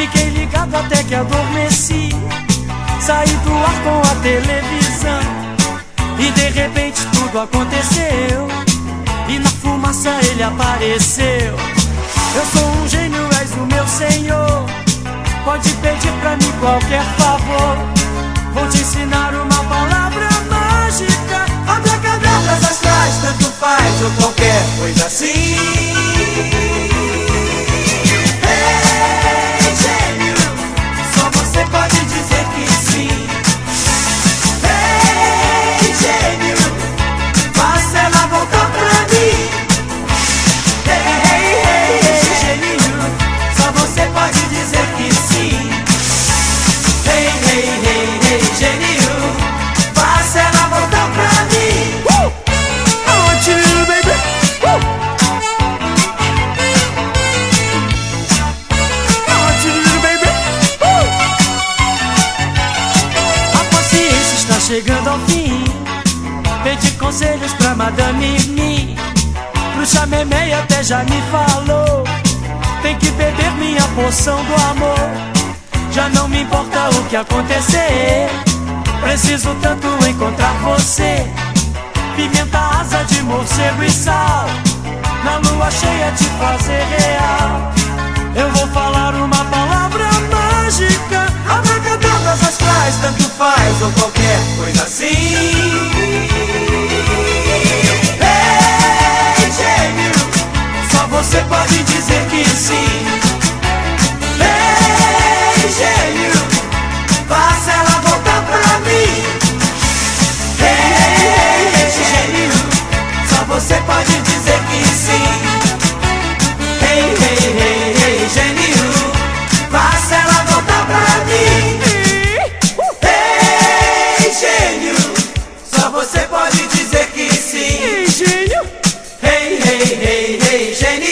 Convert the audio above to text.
Fiquei ligado até que adormeci. Saí do ar com a televisão e de repente tudo aconteceu. E na fumaça ele apareceu. Eu sou um gênio, és o meu senhor. Pode pedir pra mim qualquer favor. Vou te ensinar uma palavra mágica. Abracadabras astrais, tanto faz ou qualquer coisa assim. Ei, gênio, só você pode dizer que sim. Ei, gênio, faça ela voltar pra mim. Ei, gênio, só você pode dizer que sim. Ei, gênio, faça ela voltar pra mim. I want you, baby. I want you, baby. A paciência está chegando ao fim. Pedi conselhos pra Madame Mi. Pro chamemei até já me falou. Tem que beber minha poção do amor. Já não me importa o que acontecer. Preciso tanto encontrar você. Pimenta, asa de morcego e sal. Na lua cheia te fazer real. Eu vou falar uma palavra mágica. Abracadabras astrais, tanto faz ou qualquer coisa assim. Ei, gênio, só você pode dizer que sim. Ei, gênio, faça ela voltar pra mim. Ei, gênio, só você pode dizer que sim. Ei, gênio, faça ela voltar pra mim. Ei, gênio, só você pode dizer que sim. Ei, gênio. Ei, gênio.